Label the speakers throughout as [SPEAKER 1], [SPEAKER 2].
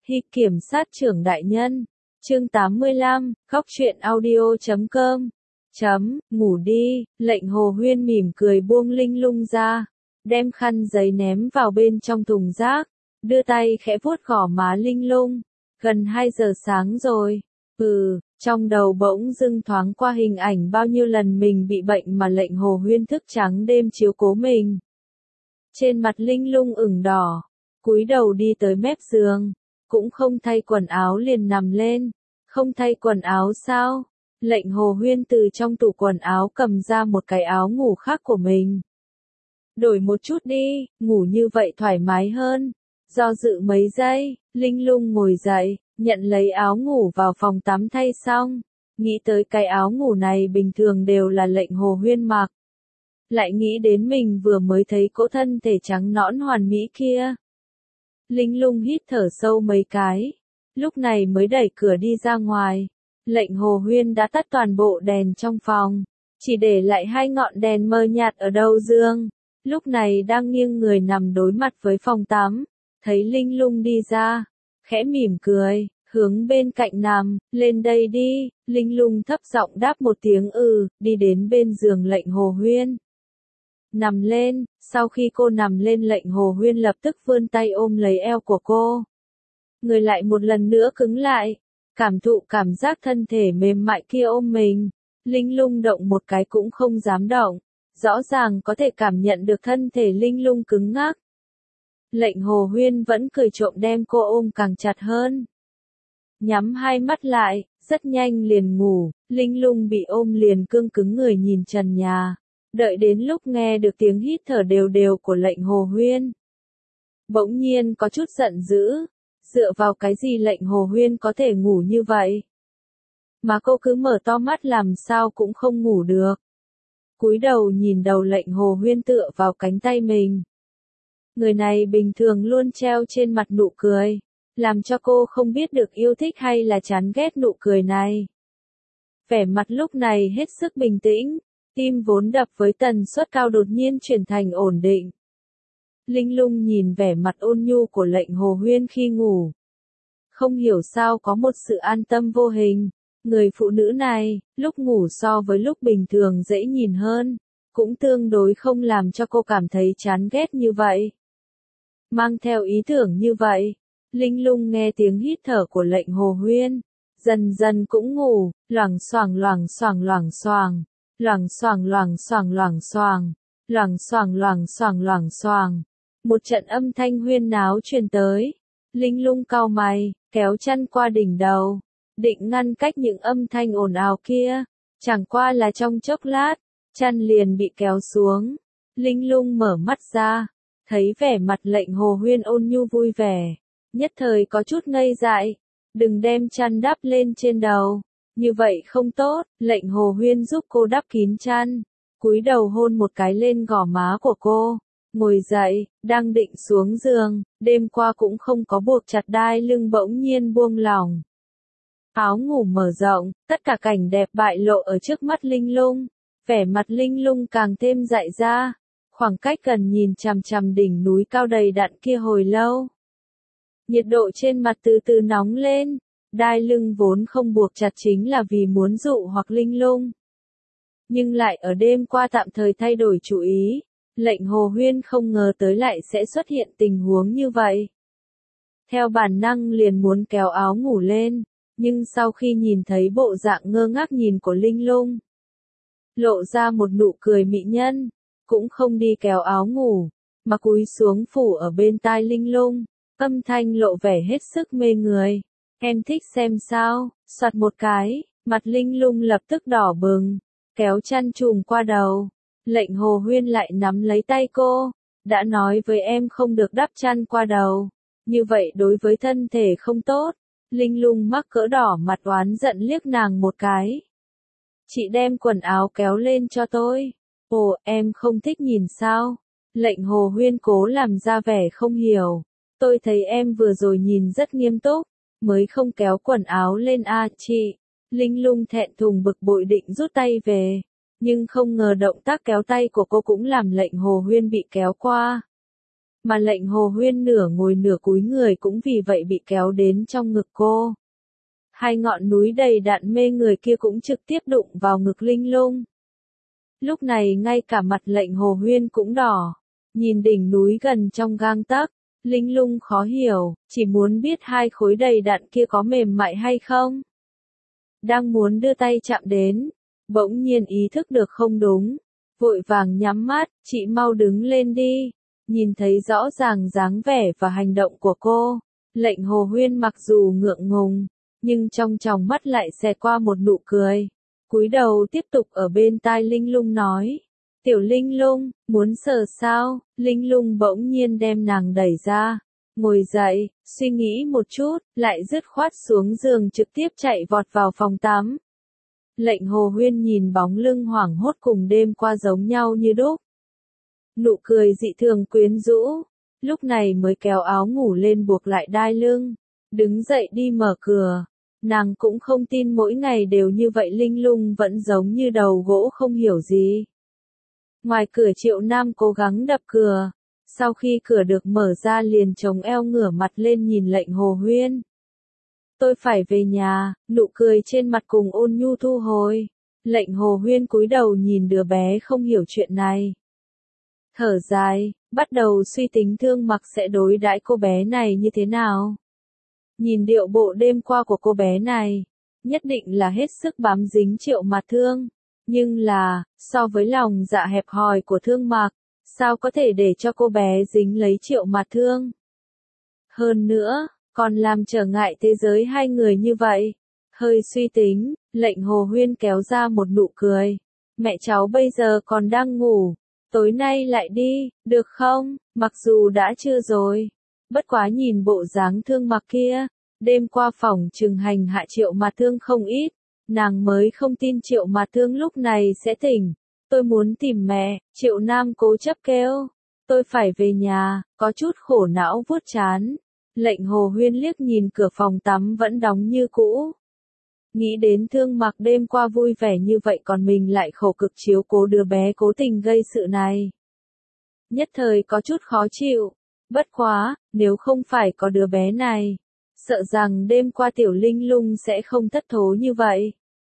[SPEAKER 1] Hi kiểm sát trưởng đại nhân. Chương 85, khóc chuyện audio.com. Ngủ đi, lệnh Hồ Huyên mỉm cười buông Linh Lung ra, đem khăn giấy ném vào bên trong thùng rác, đưa tay khẽ vuốt gò má Linh Lung. Gần 2 giờ sáng rồi. Trong đầu bỗng dưng thoáng qua hình ảnh bao nhiêu lần mình bị bệnh mà lệnh Hồ Huyên thức trắng đêm chiếu cố mình. Trên mặt Linh Lung ửng đỏ, cúi đầu đi tới mép giường, cũng không thay quần áo liền nằm lên. Không thay quần áo sao? Lệnh Hồ Huyên từ trong tủ quần áo cầm ra một cái áo ngủ khác của mình. Đổi một chút đi, ngủ như vậy thoải mái hơn. Do dự mấy giây, Linh Lung ngồi dậy, nhận lấy áo ngủ vào phòng tắm thay xong. Nghĩ tới cái áo ngủ này bình thường đều là lệnh Hồ Huyên mặc. Lại nghĩ đến mình vừa mới thấy cỗ thân thể trắng nõn hoàn mỹ kia. Linh Lung hít thở sâu mấy cái, lúc này mới đẩy cửa đi ra ngoài. Lệnh Hồ Huyên đã tắt toàn bộ đèn trong phòng, chỉ để lại 2 ngọn đèn mờ nhạt ở đầu giường. Lúc này đang nghiêng người nằm đối mặt với phòng tắm, thấy Linh Lung đi ra, khẽ mỉm cười, hướng bên cạnh nằm, lên đây đi. Linh Lung thấp giọng đáp một tiếng đi đến bên giường lệnh Hồ Huyên. Nằm lên, sau khi cô nằm lên lệnh Hồ Huyên lập tức vươn tay ôm lấy eo của cô. Người lại một lần nữa cứng lại, cảm thụ cảm giác thân thể mềm mại kia ôm mình. Linh Lung động một cái cũng không dám động, rõ ràng có thể cảm nhận được thân thể Linh Lung cứng ngắc. Lệnh Hồ Huyên vẫn cười trộm đem cô ôm càng chặt hơn. Nhắm 2 mắt lại, rất nhanh liền ngủ. Linh Lung bị ôm liền cương cứng người nhìn trần nhà. Đợi đến lúc nghe được tiếng hít thở đều đều của lệnh Hồ Huyên, bỗng nhiên có chút giận dữ. Dựa vào cái gì lệnh Hồ Huyên có thể ngủ như vậy? Mà cô cứ mở to mắt làm sao cũng không ngủ được. Cúi đầu nhìn đầu lệnh Hồ Huyên tựa vào cánh tay mình. Người này bình thường luôn treo trên mặt nụ cười, làm cho cô không biết được yêu thích hay là chán ghét nụ cười này. Vẻ mặt lúc này hết sức bình tĩnh, tim vốn đập với tần suất cao đột nhiên chuyển thành ổn định. Linh Lung nhìn vẻ mặt ôn nhu của lệnh Hồ Huyên khi ngủ. Không hiểu sao có một sự an tâm vô hình. Người phụ nữ này, lúc ngủ so với lúc bình thường dễ nhìn hơn, cũng tương đối không làm cho cô cảm thấy chán ghét như vậy. Mang theo ý tưởng như vậy, Linh Lung nghe tiếng hít thở của lệnh Hồ Huyên, dần dần cũng ngủ, loảng xoảng loảng xoảng loảng xoảng, loảng xoảng loảng xoảng loảng xoảng, loảng xoảng loảng xoảng loảng xoảng. Một trận âm thanh huyên náo truyền tới. Linh Lung cau mày, kéo chăn qua đỉnh đầu, định ngăn cách những âm thanh ồn ào kia. Chẳng qua là trong chốc lát, chăn liền bị kéo xuống. Linh Lung mở mắt ra, thấy vẻ mặt lệnh Hồ Huyên ôn nhu vui vẻ, nhất thời có chút ngây dại. Đừng đem chăn đắp lên trên đầu, như vậy không tốt. Lệnh Hồ Huyên giúp cô đắp kín chăn, cúi đầu hôn một cái lên gò má của cô. Ngồi dậy, đang định xuống giường, đêm qua cũng không có buộc chặt đai lưng bỗng nhiên buông lỏng. Áo ngủ mở rộng, tất cả cảnh đẹp bại lộ ở trước mắt Linh Lung. Vẻ mặt Linh Lung càng thêm dại ra, khoảng cách gần nhìn chằm chằm đỉnh núi cao đầy đặn kia hồi lâu. Nhiệt độ trên mặt từ từ nóng lên, đai lưng vốn không buộc chặt chính là vì muốn dụ hoặc Linh Lung. Nhưng lại ở đêm qua tạm thời thay đổi chủ ý. Lệnh Hồ Huyên không ngờ tới lại sẽ xuất hiện tình huống như vậy. Theo bản năng liền muốn kéo áo ngủ lên, nhưng sau khi nhìn thấy bộ dạng ngơ ngác nhìn của Linh Lung, lộ ra một nụ cười mị nhân, cũng không đi kéo áo ngủ, mà cúi xuống phủ ở bên tai Linh Lung, âm thanh lộ vẻ hết sức mê người. Em thích xem sao? Soạt một cái, mặt Linh Lung lập tức đỏ bừng, kéo chăn trùm qua đầu. Lệnh Hồ Huyên lại nắm lấy tay cô, đã nói với em không được đắp chăn qua đầu, như vậy đối với thân thể không tốt. Linh Lung mắc cỡ đỏ mặt oán giận liếc nàng một cái. Chị đem quần áo kéo lên cho tôi. Ồ, em không thích nhìn sao? Lệnh Hồ Huyên cố làm ra vẻ không hiểu. Tôi thấy em vừa rồi nhìn rất nghiêm túc, mới không kéo quần áo lên chị. Linh Lung thẹn thùng bực bội định rút tay về. Nhưng không ngờ động tác kéo tay của cô cũng làm lệnh Hồ Huyên bị kéo qua. mà Lệnh Hồ Huyên nửa ngồi nửa cúi người cũng vì vậy bị kéo đến trong ngực cô. Hai ngọn núi đầy đặn mê người kia cũng trực tiếp đụng vào ngực Linh Lung. Lúc này ngay cả mặt Lệnh Hồ Huyên cũng đỏ, nhìn đỉnh núi gần trong gang tấc, Linh Lung khó hiểu, chỉ muốn biết hai khối đầy đặn kia có mềm mại hay không. Đang muốn đưa tay chạm đến, bỗng nhiên ý thức được không đúng, vội vàng nhắm mắt, chị mau đứng lên đi. Nhìn thấy rõ ràng dáng vẻ và hành động của cô, Lệnh Hồ Huyên mặc dù ngượng ngùng, nhưng trong tròng mắt lại xẹt qua một nụ cười. Cúi đầu tiếp tục ở bên tai Linh Lung nói, tiểu Linh Lung, muốn sờ sao? Linh Lung bỗng nhiên đem nàng đẩy ra, ngồi dậy, suy nghĩ một chút, lại dứt khoát xuống giường trực tiếp chạy vọt vào phòng tắm. Lệnh Hồ Huyên nhìn bóng lưng hoảng hốt cùng đêm qua giống nhau như đúc. Nụ cười dị thường quyến rũ, lúc này mới kéo áo ngủ lên buộc lại đai lưng, đứng dậy đi mở cửa. Nàng cũng không tin mỗi ngày đều như vậy, Linh Lung vẫn giống như đầu gỗ không hiểu gì. Ngoài cửa Triệu Nam cố gắng đập cửa, sau khi cửa được mở ra liền chống eo ngửa mặt lên nhìn Lệnh Hồ Huyên. Tôi phải về nhà, nụ cười trên mặt cùng ôn nhu thu hồi. Lệnh Hồ Huyên cúi đầu nhìn đứa bé không hiểu chuyện này. Thở dài, bắt đầu suy tính Thương Mặc sẽ đối đãi cô bé này như thế nào. Nhìn điệu bộ đêm qua của cô bé này, nhất định là hết sức bám dính Triệu Mạt Thương. Nhưng là, so với lòng dạ hẹp hòi của Thương Mặc, sao có thể để cho cô bé dính lấy Triệu Mạt Thương? Hơn nữa, còn làm trở ngại thế giới hai người như vậy. Hơi suy tính, Lệnh Hồ Huyên kéo ra một nụ cười. Mẹ cháu bây giờ còn đang ngủ, tối nay lại đi, được không? Mặc dù đã trưa rồi, bất quá nhìn bộ dáng Thương Mặc kia, đêm qua phòng trừng hành hạ Triệu Mạt Thương không ít, nàng mới không tin Triệu Mạt Thương lúc này sẽ tỉnh. Tôi muốn tìm mẹ, Triệu Nam cố chấp kêu. Tôi phải về nhà, có chút khổ não vuốt trán. Lệnh Hồ Huyên liếc nhìn cửa phòng tắm vẫn đóng như cũ. Nghĩ đến Thương Mặc đêm qua vui vẻ như vậy còn mình lại khổ cực chiếu cố đứa bé cố tình gây sự này. Nhất thời có chút khó chịu. Bất quá, nếu không phải có đứa bé này, sợ rằng đêm qua tiểu Linh Lung sẽ không thất thố như vậy.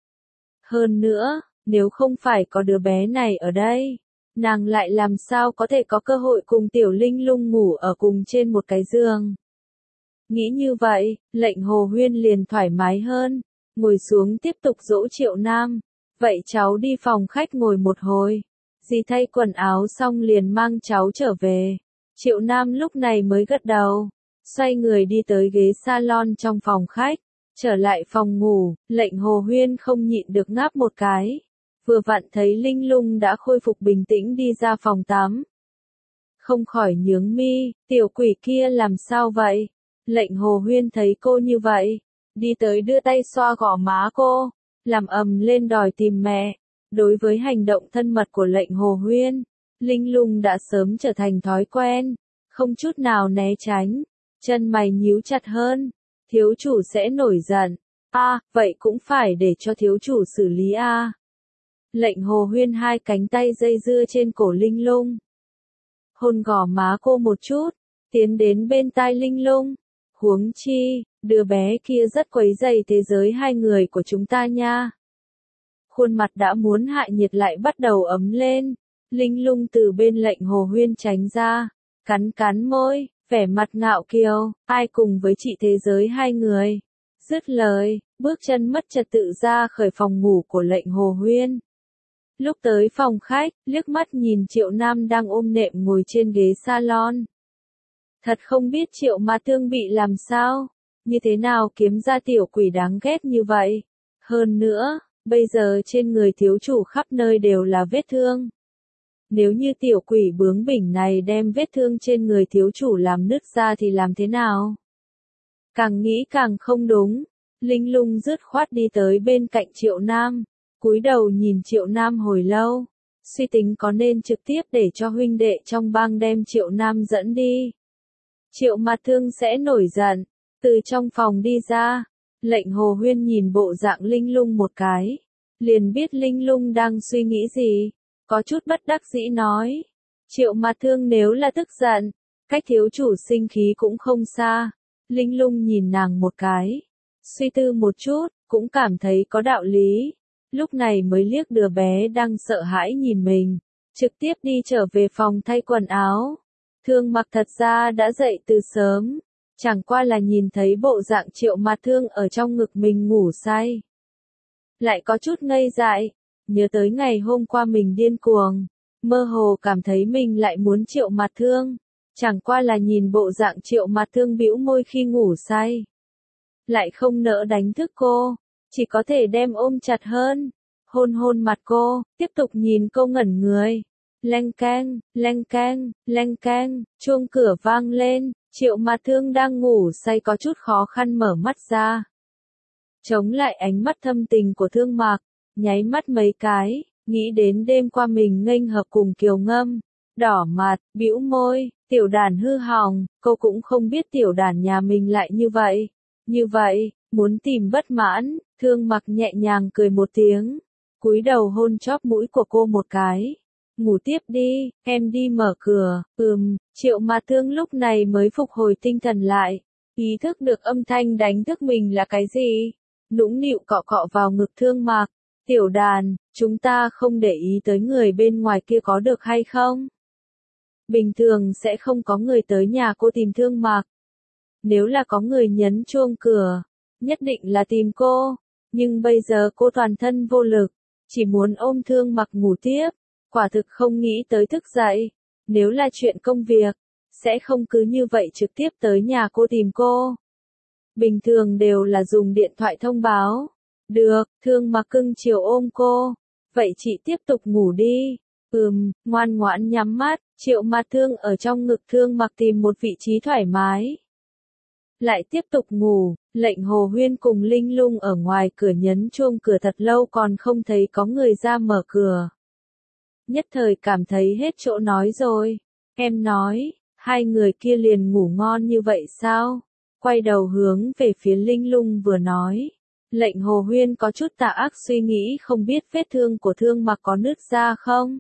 [SPEAKER 1] Hơn nữa, nếu không phải có đứa bé này ở đây, nàng lại làm sao có thể có cơ hội cùng tiểu Linh Lung ngủ ở cùng trên một cái giường. Nghĩ như vậy, Lệnh Hồ Huyên liền thoải mái hơn, ngồi xuống tiếp tục dỗ Triệu Nam. Vậy cháu đi phòng khách ngồi một hồi. Dì thay quần áo xong liền mang cháu trở về. Triệu Nam lúc này mới gật đầu, xoay người đi tới ghế salon trong phòng khách. Trở lại phòng ngủ, Lệnh Hồ Huyên không nhịn được ngáp một cái. Vừa vặn thấy Linh Lung đã khôi phục bình tĩnh đi ra phòng tắm. Không khỏi nhướng mi, tiểu quỷ kia làm sao vậy? Lệnh Hồ Huyên thấy cô như vậy, đi tới đưa tay xoa gò má cô, làm ầm lên đòi tìm mẹ. Đối với hành động thân mật của Lệnh Hồ Huyên, Linh Lung đã sớm trở thành thói quen, không chút nào né tránh, chân mày nhíu chặt hơn. Thiếu chủ sẽ nổi giận. Vậy cũng phải để cho thiếu chủ xử lý a. Lệnh Hồ Huyên hai cánh tay dây dưa trên cổ Linh Lung. Hôn gò má cô một chút, tiến đến bên tai Linh Lung. Huống chi, đứa bé kia rất quấy rầy thế giới hai người của chúng ta nha. Khuôn mặt đã muốn hại nhiệt lại bắt đầu ấm lên. Linh Lung từ bên Lệnh Hồ Huyên tránh ra, cắn cắn môi, vẻ mặt ngạo kiều, ai cùng với chị thế giới hai người. Dứt lời, bước chân mất trật tự ra khỏi phòng ngủ của Lệnh Hồ Huyên. Lúc tới phòng khách, liếc mắt nhìn Triệu Nam đang ôm nệm ngồi trên ghế salon. Thật không biết Triệu Mạt Thương bị làm sao, như thế nào kiếm ra tiểu quỷ đáng ghét như vậy. Hơn nữa, bây giờ trên người thiếu chủ khắp nơi đều là vết thương. Nếu như tiểu quỷ bướng bỉnh này đem vết thương trên người thiếu chủ làm nứt ra thì làm thế nào? Càng nghĩ càng không đúng. Linh Lung dứt khoát đi tới bên cạnh Triệu Nam, cúi đầu nhìn Triệu Nam hồi lâu, suy tính có nên trực tiếp để cho huynh đệ trong bang đem Triệu Nam dẫn đi. Triệu Mạt Thương sẽ nổi giận, từ trong phòng đi ra. Lệnh Hồ Huyên nhìn bộ dạng Linh Lung một cái, liền biết Linh Lung đang suy nghĩ gì, có chút bất đắc dĩ nói. Triệu Mạt Thương nếu là tức giận, cách thiếu chủ sinh khí cũng không xa. Linh Lung nhìn nàng một cái, suy tư một chút, cũng cảm thấy có đạo lý. Lúc này mới liếc đứa bé đang sợ hãi nhìn mình, trực tiếp đi trở về phòng thay quần áo. Thương Mặc thật ra đã dậy từ sớm, chẳng qua là nhìn thấy bộ dạng Triệu Mạt Thương ở trong ngực mình ngủ say. Lại có chút ngây dại, nhớ tới ngày hôm qua mình điên cuồng, mơ hồ cảm thấy mình lại muốn Triệu Mạt Thương. Chẳng qua là nhìn bộ dạng Triệu Mạt Thương bĩu môi khi ngủ say. Lại không nỡ đánh thức cô, chỉ có thể đem ôm chặt hơn, hôn hôn mặt cô, tiếp tục nhìn cô ngẩn người. Leng keng, leng keng, leng keng, chuông cửa vang lên, Triệu Mạt Thương đang ngủ say có chút khó khăn mở mắt ra. Chống lại ánh mắt thâm tình của Thương Mặc, nháy mắt mấy cái, nghĩ đến đêm qua mình nghênh hợp cùng Kiều Ngâm, đỏ mặt, bĩu môi, tiểu đàn hư hỏng, cô cũng không biết tiểu đàn nhà mình lại như vậy. Như vậy, muốn tìm bất mãn, Thương Mặc nhẹ nhàng cười một tiếng, cúi đầu hôn chóp mũi của cô một cái. Ngủ tiếp đi, em đi mở cửa. Triệu Mạt Thương lúc này mới phục hồi tinh thần lại, ý thức được âm thanh đánh thức mình là cái gì. Nũng nịu cọ cọ vào ngực Thương Mặc, tiểu đàn, chúng ta không để ý tới người bên ngoài kia có được hay không? Bình thường sẽ không có người tới nhà cô tìm Thương Mặc. Nếu là có người nhấn chuông cửa, nhất định là tìm cô, nhưng bây giờ cô toàn thân vô lực, chỉ muốn ôm Thương Mặc ngủ tiếp, quả thực không nghĩ tới thức dậy. Nếu là chuyện công việc, sẽ không cứ như vậy trực tiếp tới nhà cô tìm cô. Bình thường đều là dùng điện thoại thông báo. Được, Thương Mặc cưng chiều ôm cô. Vậy chị tiếp tục ngủ đi. Ngoan ngoãn nhắm mắt, Triệu Mạt Thương ở trong ngực Thương Mặc tìm một vị trí thoải mái. Lại tiếp tục ngủ, Lệnh Hồ Huyên cùng Linh Lung ở ngoài cửa nhấn chuông cửa thật lâu còn không thấy có người ra mở cửa. Nhất thời cảm thấy hết chỗ nói rồi. Em nói, hai người kia liền ngủ ngon như vậy sao? Quay đầu hướng về phía Linh Lung vừa nói. Lệnh Hồ Huyên có chút tà ác suy nghĩ không biết vết thương của Thương Mặc có nứt ra không?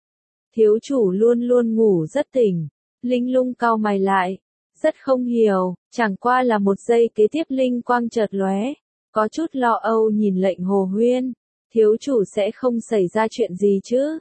[SPEAKER 1] Thiếu chủ luôn luôn ngủ rất tỉnh. Linh Lung cau mày lại. Rất không hiểu, chẳng qua là một giây kế tiếp linh quang chợt lóe. Có chút lo âu nhìn Lệnh Hồ Huyên. Thiếu chủ sẽ không xảy ra chuyện gì chứ?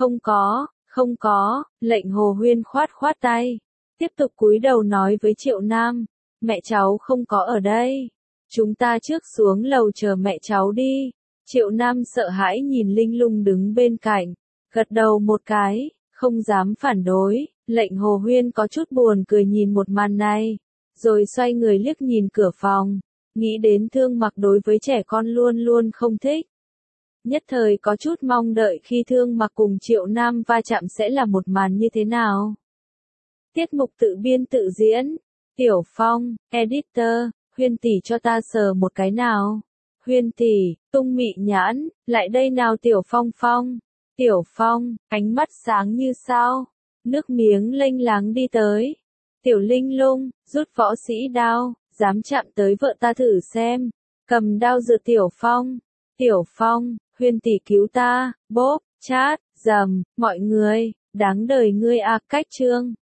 [SPEAKER 1] Không có, Lệnh Hồ Huyên khoát khoát tay. Tiếp tục cúi đầu nói với Triệu Nam. Mẹ cháu không có ở đây. Chúng ta trước xuống lầu chờ mẹ cháu đi. Triệu Nam sợ hãi nhìn Linh Lung đứng bên cạnh. Gật đầu một cái, không dám phản đối. Lệnh Hồ Huyên có chút buồn cười nhìn một màn này. Rồi xoay người liếc nhìn cửa phòng. Nghĩ đến Thương Mặc đối với trẻ con luôn luôn không thích. Nhất thời có chút mong đợi khi Thương Mặc cùng Triệu Nam va chạm sẽ là một màn như thế nào. Tiết mục tự biên tự diễn. Tiểu Phong, editor, Huyên tỷ cho ta sờ một cái nào. Huyên tỷ, tung mị nhãn, lại đây nào Tiểu Phong Phong. Tiểu Phong, ánh mắt sáng như sao. Nước miếng lênh láng đi tới. Tiểu Linh Lung, rút võ sĩ đao, dám chạm tới vợ ta thử xem. Cầm đao giật Tiểu Phong. Tiểu Phong, Huyên tỷ cứu ta, bốp, chát, dầm, mọi người, đáng đời ngươi à cách chương.